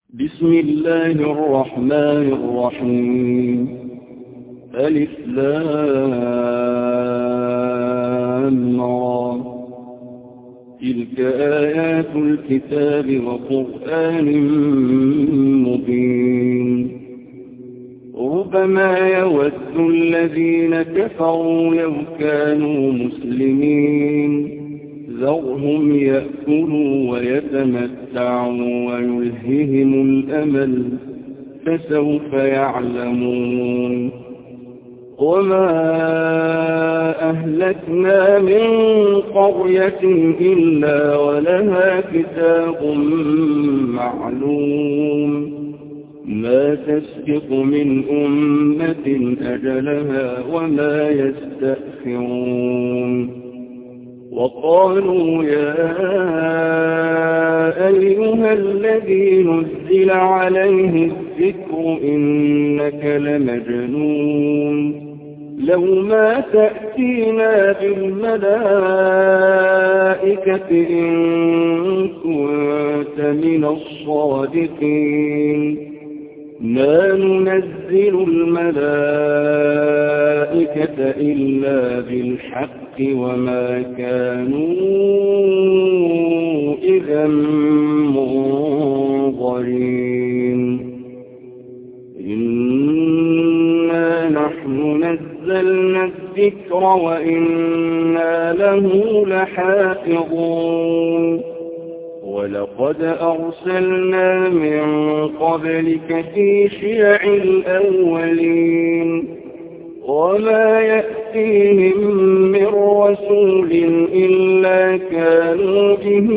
بسم الله الرحمن الرحيم. ألف لام را. تلك آيات الكتاب وقرآن مبين. ربما يود الذين كفروا لو كانوا مسلمين ذرهم يأكلوا ويتمتعوا ويلههم الأمل فسوف يعلمون. وما أهلكنا من قرية إلا ولها كتاب معلوم ما تسبق من أمة أجلها وما يستأخرون. وقالوا يا أيها الذي نزل عليه الذكر إنك لمجنون لو ما تأتينا بالملائكة إن كنت من الصادقين. ما ننزل الملائكة إلا بالحق وما كانوا إذا منظرين. إنا نحن نزلنا الذكر وإنا له لحافظون. ولقد أرسلنا من قبلك في شيع الأولين وما يأتيهم من رسول إلا كانوا به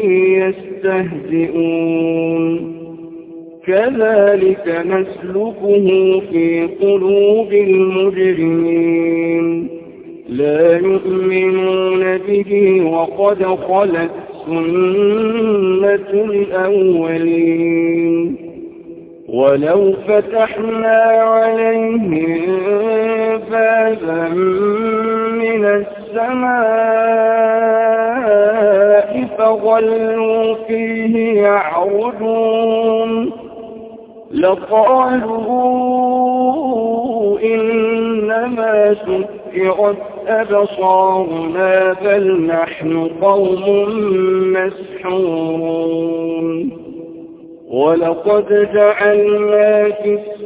يستهزئون. كذلك نسلكه في قلوب المجرمين لا يؤمنون به وقد خلت سنة الأولين. ولو فتحنا عليهم بابا من السماء فظلوا فيه يعرجون لقالوا إنما سكرت أبصارنا بل نحن قوم مسحورون. ولقد جعلنا في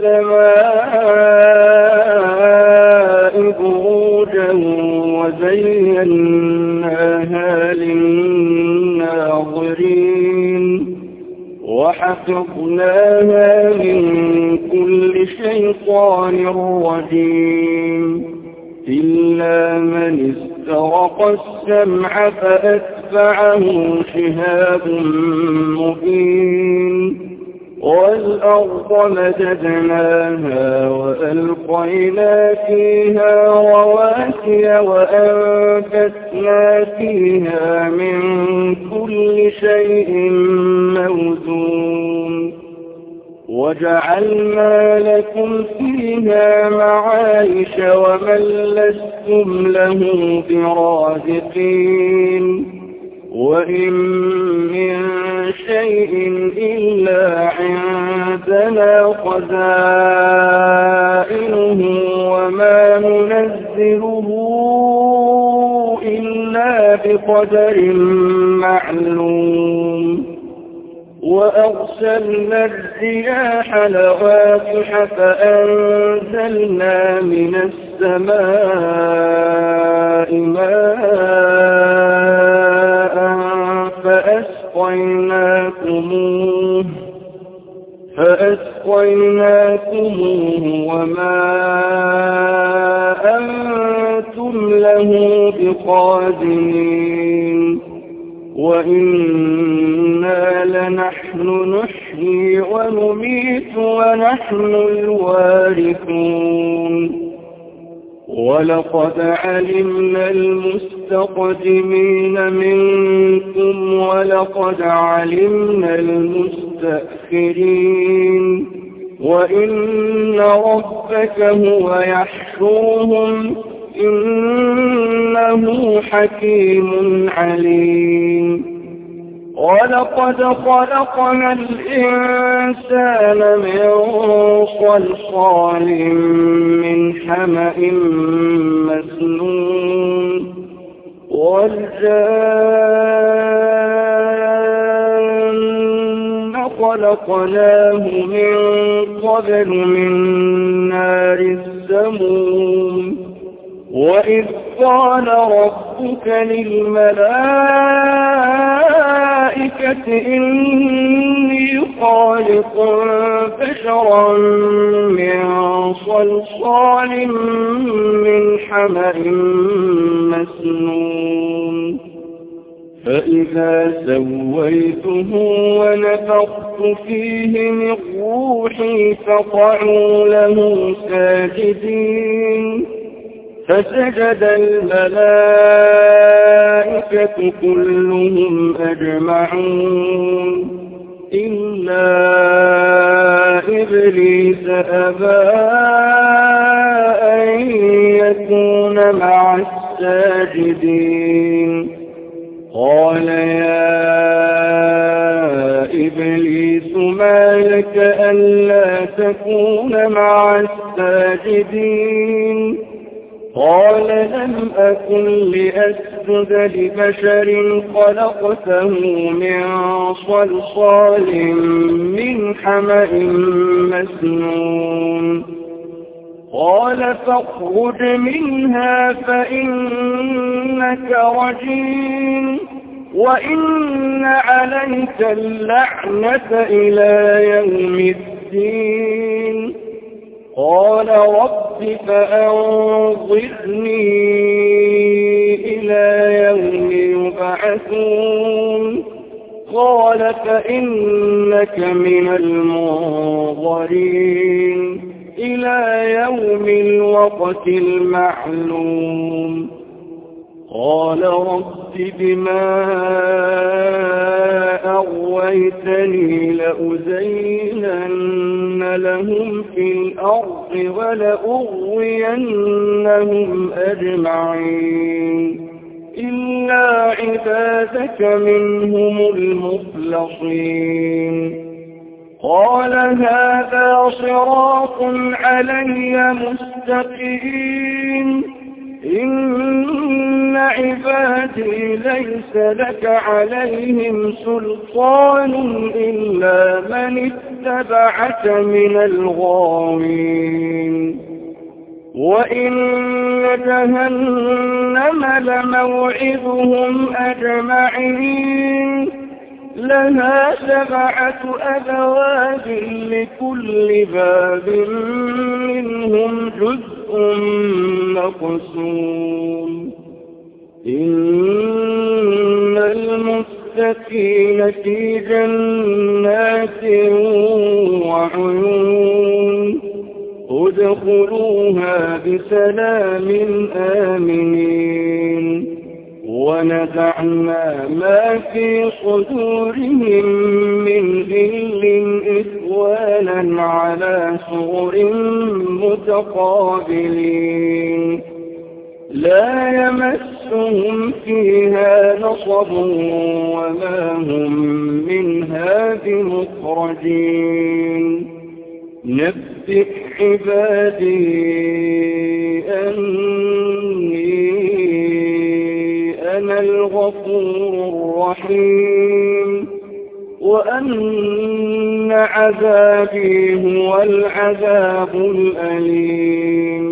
السماء بروجا وزيناها للناظرين وحفظناها من كل شيطان رجيم إلا من استرق السمع فأتبعه شهاب مبين. والأرض مددناها وألقينا فيها رواسي وأنبتنا فيها من كل شيء موزون. وجعلنا لكم فيها معايش ومن لستم له برازقين. وإن من شيء إلا عندنا خزائنه وما ننزله إلا بقدر معلوم. وأرسلنا الرياح لواقح فأنزلنا من السماء ماء فأسقيناكموه وما أنتم له بقادرين. وإنا لنحن نحيي ونميت ونحن الوارثون. ولقد علمنا المستقدمين منكم ولقد علمنا المستأخرين. وإن ربك هو يحشرهم إنه حكيم عليم. ولقد خلقنا الإنسان من صلصال من حمأ مسنون والجان خلقناه من قبل من نار السموم وإذ قال ربك للملائكة إني خالق بشرا من صلصال من حمأ مسنون فإذا سويته ونفخت فيه من روحي فقعوا له ساجدين فسجد الملائكة كلهم أجمعون إلا إبليس أبى أن يكون مع الساجدين قال يا إبليس ما لك ألا تكون مع الساجدين قال لم أكن لأسجد لبشر خلقته من صلصال من حمأ مسنون قال فاخرج منها فإنك رجيم وإن عليك اللعنة إلى يوم الدين قال رب فأنظرني إلى يوم يبعثون قال فإنك من المنظرين إلى يوم الوقت المعلوم قال رب بما أغويتني لأزينن لهم في الأرض ولأغوينهم أجمعين إلا عبادك منهم المخلصين قال هذا صراط علي مستقيم إن عبادي ليس لك عليهم سلطان إلا من اتبعك من الغاوين وإن جهنم لموعدهم أجمعين لها 7 أبواب لكل باب منهم جزء مقسوم إن المتقين في جنات وعيون ادخلوها بسلام آمنين ونزعنا ما في صدورهم من غل إخوانا على سرر متقابلين لا يمسهم فيها نصب وما هم منها بمخرجين نبئ عبادي أني أنا الغفور الرحيم وأن عذابي هو العذاب الأليم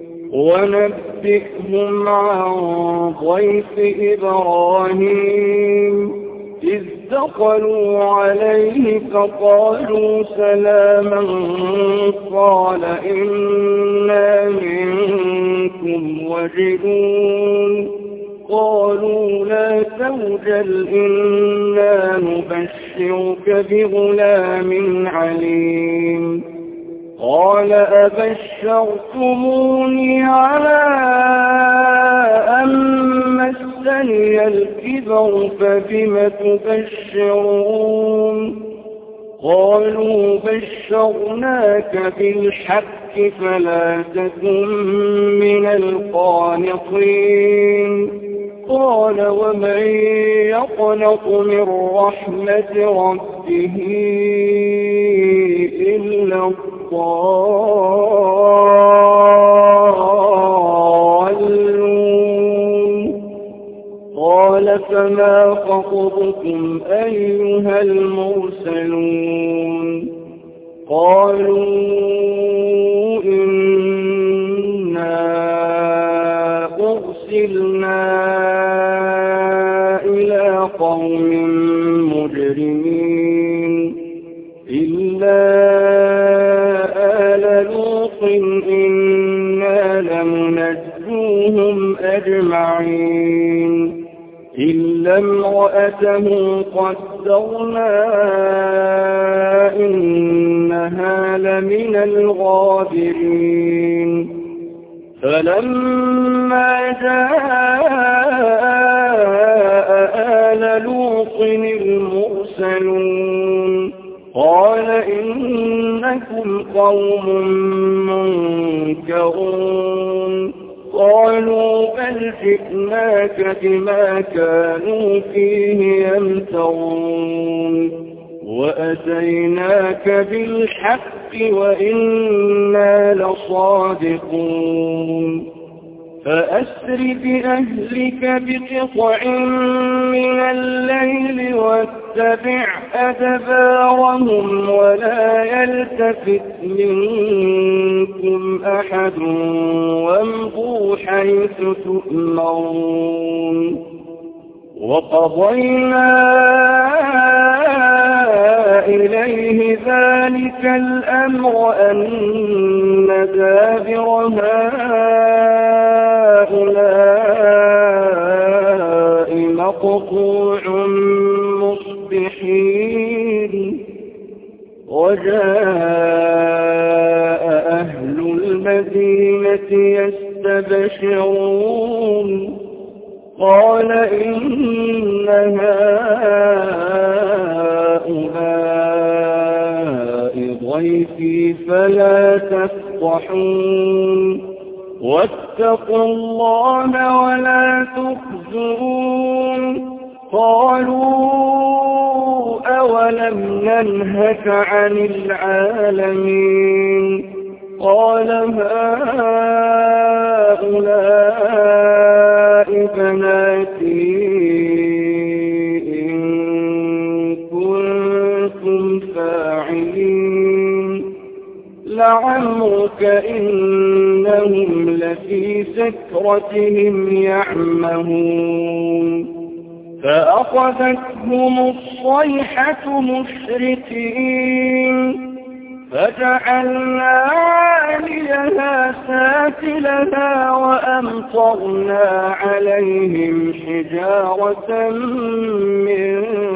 ونبئهم عن ضيف إبراهيم إذ دخلوا عليه فقالوا سلاما قال إنا منكم وجلون قالوا لا توجل إنا نبشرك بغلام عليم قال أبشرتموني على أن مسني الكبر فبم تبشرون قالوا بشرناك بالحق فلا تكن من القانطين قال ومن يقنط من رحمة ربه إلا الضالون قال فما خطبكم أيها المرسلون قالوا إنا أرسلنا إلى قوم مجرمين إلا آل لوط إنا لمنجوهم أجمعين إلا امرأته قدرنا إنها لمن الغابرين فلما جاء آل لوط المرسلون قال إنكم قوم منكرون قالوا بل جئناك بما كانوا فيه يمترون وأتيناك بالحق وإنا لصادقون فأسر بأهلك بقطع من الليل واتبع أدبارهم ولا يلتفت منكم أحد وامضوا حيث تؤمرون وقضينا إليه ذلك الأمر أن دابر هؤلاء مقطوع مصبحين وجاء أهل المدينة يستبشرون قال إن هؤلاء ضيفي فلا تفضحون واتقوا الله ولا تخزون قالوا أولم ننهك عن العالمين قال هؤلاء بناتي إن كنتم فاعلين لعمرك إنهم لفي سكرتهم يعمهون فأخذتهم الصيحة مشرقين فجعلنا عاليها سافلها وأمطرنا عليهم حجارة من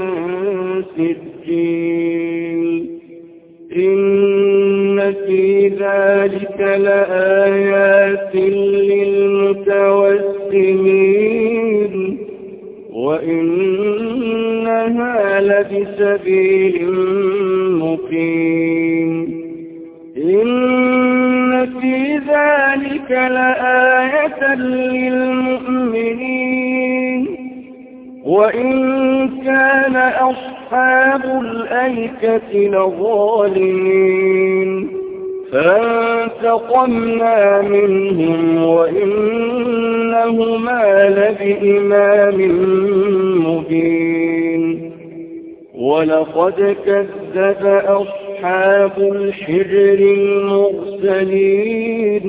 سجيل إن في ذلك لآيات للمتوسمين وإنها لبسبيل مقيم إن في ذلك لآية للمؤمنين وإن كان أصحاب الأيكة لظالمين فانتقمنا منهم وإنهما لبإمام مبين ولقد كذب أصحاب الحجر المرسلين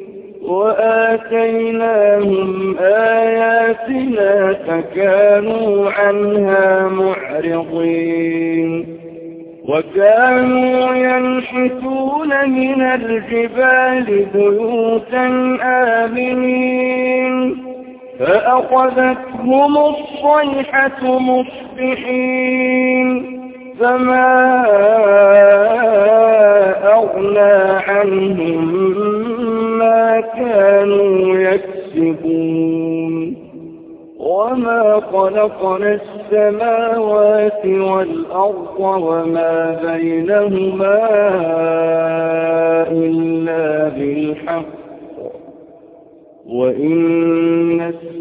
وآتيناهم آياتنا فكانوا عنها معرضين وكانوا ينحتون من الجبال بيوتا آمنين فأخذتهم الصيحة مصبحين فما أغنى عنهم ما كانوا يكسبون وما خلقنا السماوات والأرض وما بينهما إلا بالحق وإن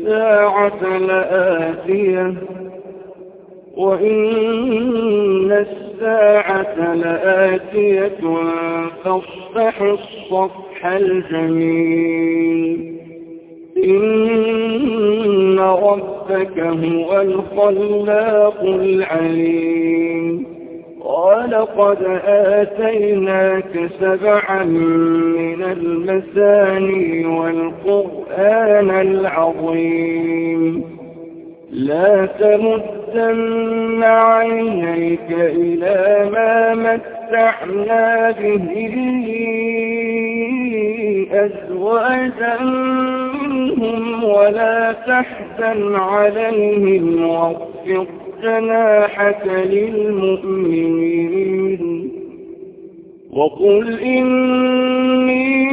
الساعة لآتية فاصفح الصفح الجميل إن ربك هو الخلاق العليم ولقد آتيناك 7 من المثاني والقرآن العظيم لا تمدن عينيك إلى ما متعنا به أزواجا منهم ولا تحزن عليهم واخفض جناحك للمؤمنين وقل إني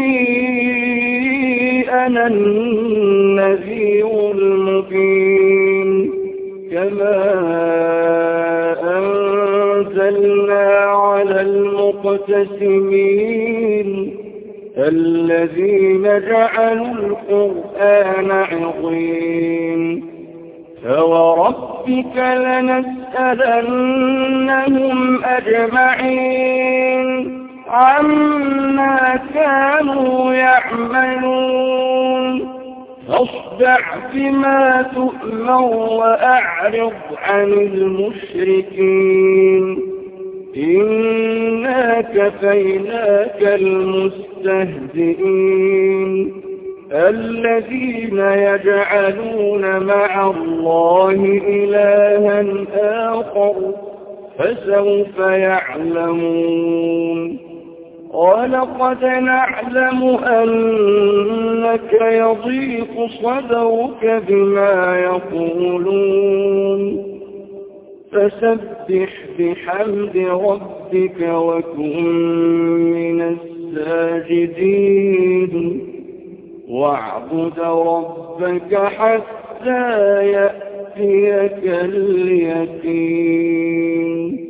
أنا النذير المبين كما أنزلنا على المقتسمين الذين جعلوا القرآن عظيم فوربك لنسألنهم أجمعين عما كانوا يعملون فاصدع بما تؤمر وأعرض عن المشركين إنا كفيناك المستهزئين الذين يجعلون مع الله إلها آخر فسوف يعلمون ولقد نعلم أنك يضيق صدرك بما يقولون فسبح بحمد ربك وكن من الساجدين واعبد ربك حتى يأتيك اليقين